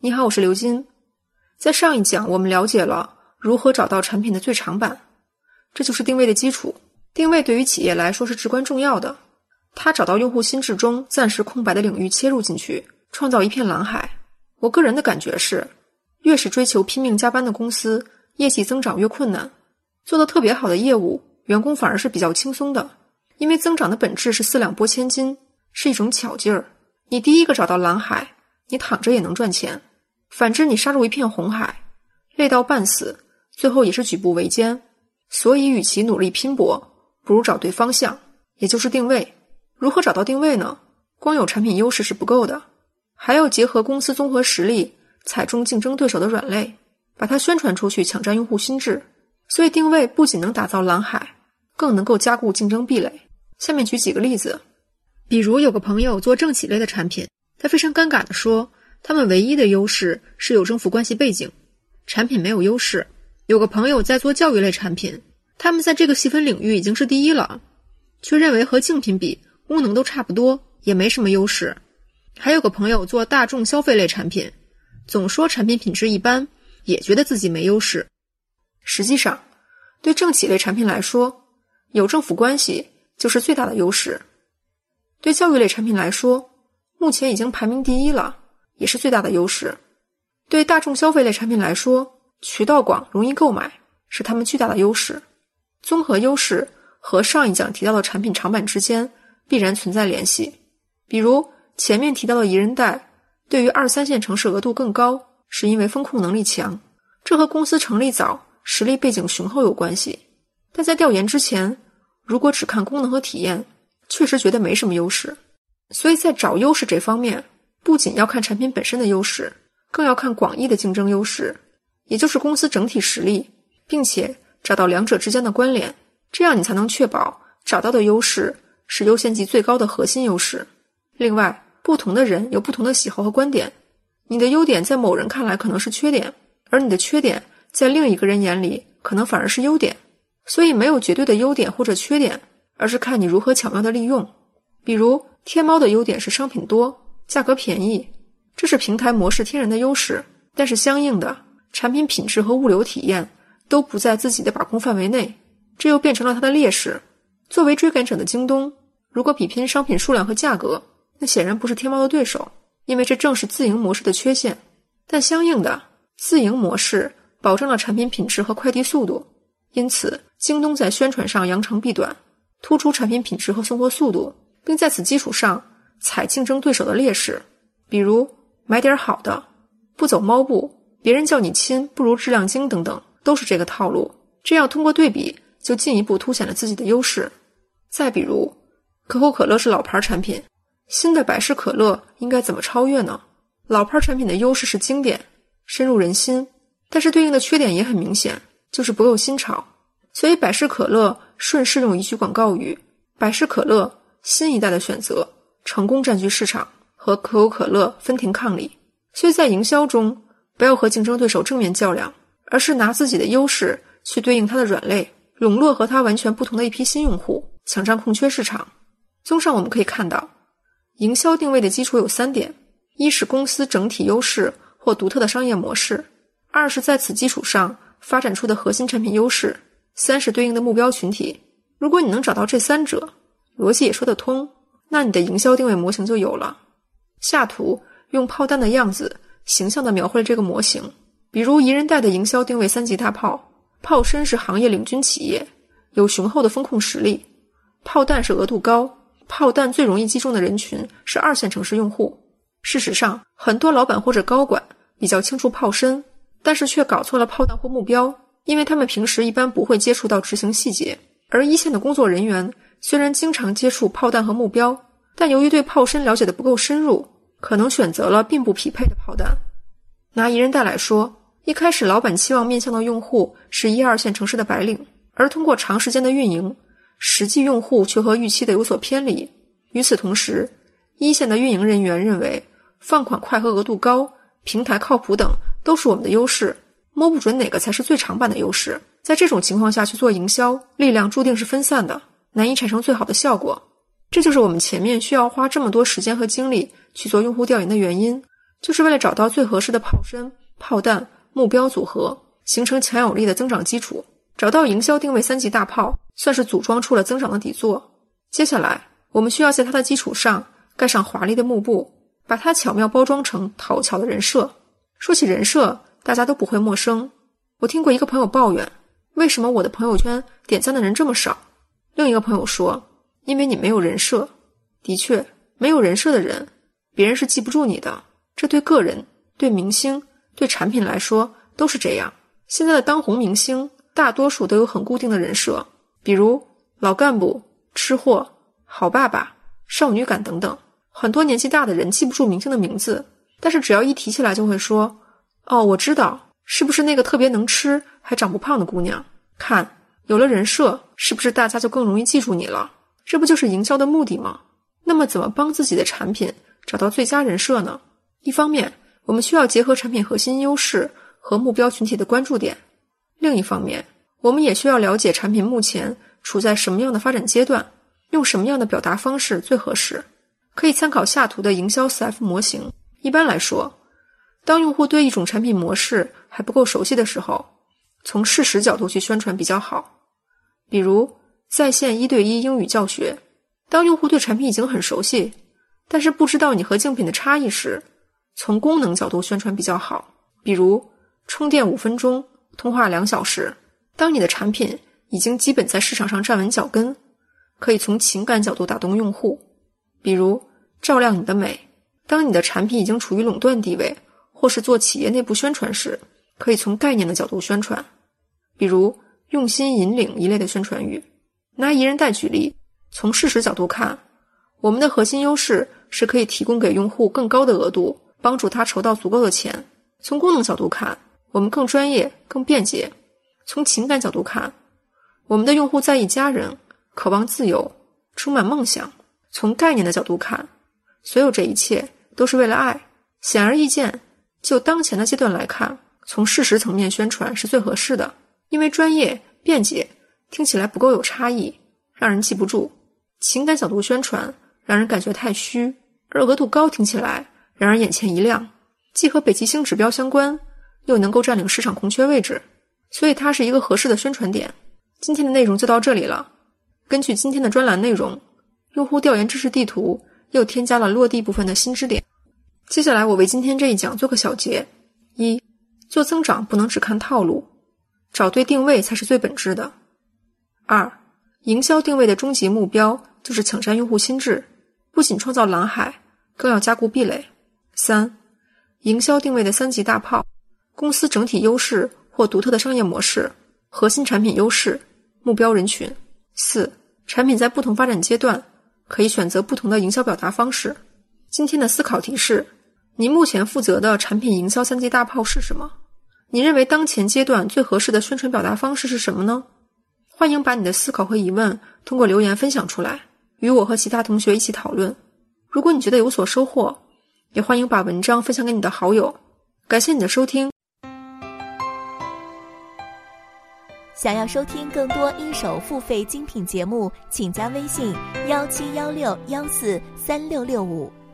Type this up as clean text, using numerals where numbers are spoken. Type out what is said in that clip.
你好，我是刘金。在上一讲我们了解了如何找到产品的最长板，这就是定位的基础。定位对于企业来说是至关重要的，它找到用户心智中暂时空白的领域切入进去，创造一片蓝海。我个人的感觉是，越是追求拼命加班的公司，业绩增长越困难。做得特别好的业务，员工反而是比较轻松的，因为增长的本质是四两拨千斤，是一种巧劲儿。你第一个找到蓝海，你躺着也能赚钱。反之，你杀入一片红海，累到半死，最后也是举步维艰。所以与其努力拼搏，不如找对方向，也就是定位。如何找到定位呢？光有产品优势是不够的，还要结合公司综合实力，踩中竞争对手的软肋，把它宣传出去，抢占用户心智。所以定位不仅能打造蓝海，更能够加固竞争壁垒。下面举几个例子。比如有个朋友做政企类的产品，他非常尴尬地说，他们唯一的优势是有政府关系背景，产品没有优势。有个朋友在做教育类产品，他们在这个细分领域已经是第一了，却认为和竞品比功能都差不多，也没什么优势。还有个朋友做大众消费类产品，总说产品品质一般，也觉得自己没优势。实际上，对政企类产品来说，有政府关系就是最大的优势。对教育类产品来说，目前已经排名第一了，也是最大的优势。对大众消费类产品来说，渠道广，容易购买，是他们巨大的优势。综合优势和上一讲提到的产品长板之间必然存在联系。比如前面提到的宜人贷，对于2、3线城市额度更高，是因为风控能力强，这和公司成立早，实力背景雄厚有关系。但在调研之前，如果只看功能和体验，确实觉得没什么优势。所以在找优势这方面，不仅要看产品本身的优势，更要看广义的竞争优势，也就是公司整体实力，并且找到两者之间的关联，这样你才能确保找到的优势是优先级最高的核心优势。另外，不同的人有不同的喜好和观点，你的优点在某人看来可能是缺点，而你的缺点在另一个人眼里可能反而是优点。所以没有绝对的优点或者缺点，而是看你如何巧妙的利用。比如天猫的优点是商品多，价格便宜，这是平台模式天然的优势，但是相应的产品品质和物流体验都不在自己的把控范围内，这又变成了它的劣势。作为追赶者的京东，如果比拼商品数量和价格，那显然不是天猫的对手，因为这正是自营模式的缺陷。但相应的，自营模式保证了产品品质和快递速度，因此京东在宣传上扬长避短，突出产品品质和送货速度，并在此基础上踩竞争对手的劣势。比如买点好的，不走猫步，别人叫你亲不如质量精等等，都是这个套路。这样通过对比就进一步凸显了自己的优势。再比如可口可乐是老牌产品，新的百事可乐应该怎么超越呢？老牌产品的优势是经典，深入人心，但是对应的缺点也很明显，就是不够新潮。所以百事可乐顺势用一句广告语，百事可乐新一代的选择，成功占据市场，和可口可乐分庭抗礼。所以在营销中，不要和竞争对手正面较量，而是拿自己的优势去对应它的软肋，笼络和它完全不同的一批新用户，抢占空缺市场。综上我们可以看到，营销定位的基础有3点：一是公司整体优势或独特的商业模式；二是在此基础上发展出的核心产品优势；三是对应的目标群体。如果你能找到这3者，逻辑也说得通，那你的营销定位模型就有了。下图用炮弹的样子形象地描绘了这个模型。比如宜人贷的营销定位3级大炮，炮身是行业领军企业，有雄厚的风控实力；炮弹是额度高，炮弹最容易击中的人群是2线城市用户。事实上，很多老板或者高管比较清楚炮身，但是却搞错了炮弹或目标，因为他们平时一般不会接触到执行细节。而一线的工作人员虽然经常接触炮弹和目标，但由于对炮身了解的不够深入，可能选择了并不匹配的炮弹。拿宜人贷来说，一开始老板期望面向的用户是1、2线城市的白领，而通过长时间的运营，实际用户却和预期的有所偏离。与此同时，一线的运营人员认为放款快和额度高、平台靠谱等都是我们的优势，摸不准哪个才是最长板的优势。在这种情况下去做营销，力量注定是分散的，难以产生最好的效果。这就是我们前面需要花这么多时间和精力去做用户调研的原因。 就是为了找到最合适的炮身、炮弹、目标组合，形成强有力的增长基础。找到营销定位3级大炮，算是组装出了增长的底座。接下来，我们需要在它的基础上盖上华丽的幕布，把它巧妙包装成讨巧的人设。说起人设，大家都不会陌生。我听过一个朋友抱怨，为什么我的朋友圈点赞的人这么少？另一个朋友说，因为你没有人设。的确，没有人设的人，别人是记不住你的。这对个人、对明星、对产品来说都是这样。现在的当红明星大多数都有很固定的人设，比如老干部、吃货、好爸爸、少女感等等。很多年纪大的人记不住明星的名字，但是只要一提起来就会说，哦，我知道，是不是那个特别能吃还长不胖的姑娘？看，有了人设，是不是大家就更容易记住你了？这不就是营销的目的吗？那么怎么帮自己的产品找到最佳人设呢？一方面，我们需要结合产品核心优势和目标群体的关注点。另一方面，我们也需要了解产品目前处在什么样的发展阶段，用什么样的表达方式最合适。可以参考下图的营销 4F 模型。一般来说，当用户对一种产品模式还不够熟悉的时候，从事实角度去宣传比较好。比如在线1对1英语教学，当用户对产品已经很熟悉，但是不知道你和竞品的差异时，从功能角度宣传比较好。比如充电5分钟，通话2小时。当你的产品已经基本在市场上站稳脚跟，可以从情感角度打动用户。比如照亮你的美，当你的产品已经处于垄断地位，或是做企业内部宣传时，可以从概念的角度宣传。比如用心引领一类的宣传语。拿宜人贷举例，从事实角度看，我们的核心优势是可以提供给用户更高的额度，帮助他筹到足够的钱。从功能角度看，我们更专业、更便捷。从情感角度看，我们的用户在意家人，渴望自由，充满梦想。从概念的角度看，所有这一切都是为了爱。显而易见，就当前的阶段来看，从事实层面宣传是最合适的，因为专业、便捷听起来不够有差异，让人记不住。情感角度宣传让人感觉太虚，而额度高听起来让人眼前一亮，既和北极星指标相关，又能够占领市场空缺位置，所以它是一个合适的宣传点。今天的内容就到这里了。根据今天的专栏内容，用户调研知识地图又添加了落地部分的新知点。接下来我为今天这一讲做个小结。一、做增长不能只看套路，找对定位才是最本质的。二、营销定位的终极目标就是抢占用户心智，不仅创造蓝海，更要加固壁垒。三、营销定位的3级大炮，公司整体优势或独特的商业模式，核心产品优势，目标人群。四、产品在不同发展阶段可以选择不同的营销表达方式。今天的思考题是，你目前负责的产品营销3级大炮是什么？你认为当前阶段最合适的宣传表达方式是什么呢？欢迎把你的思考和疑问通过留言分享出来，与我和其他同学一起讨论。如果你觉得有所收获，也欢迎把文章分享给你的好友。感谢你的收听。 想要收听更多一手付费精品节目，请加微信1716143665。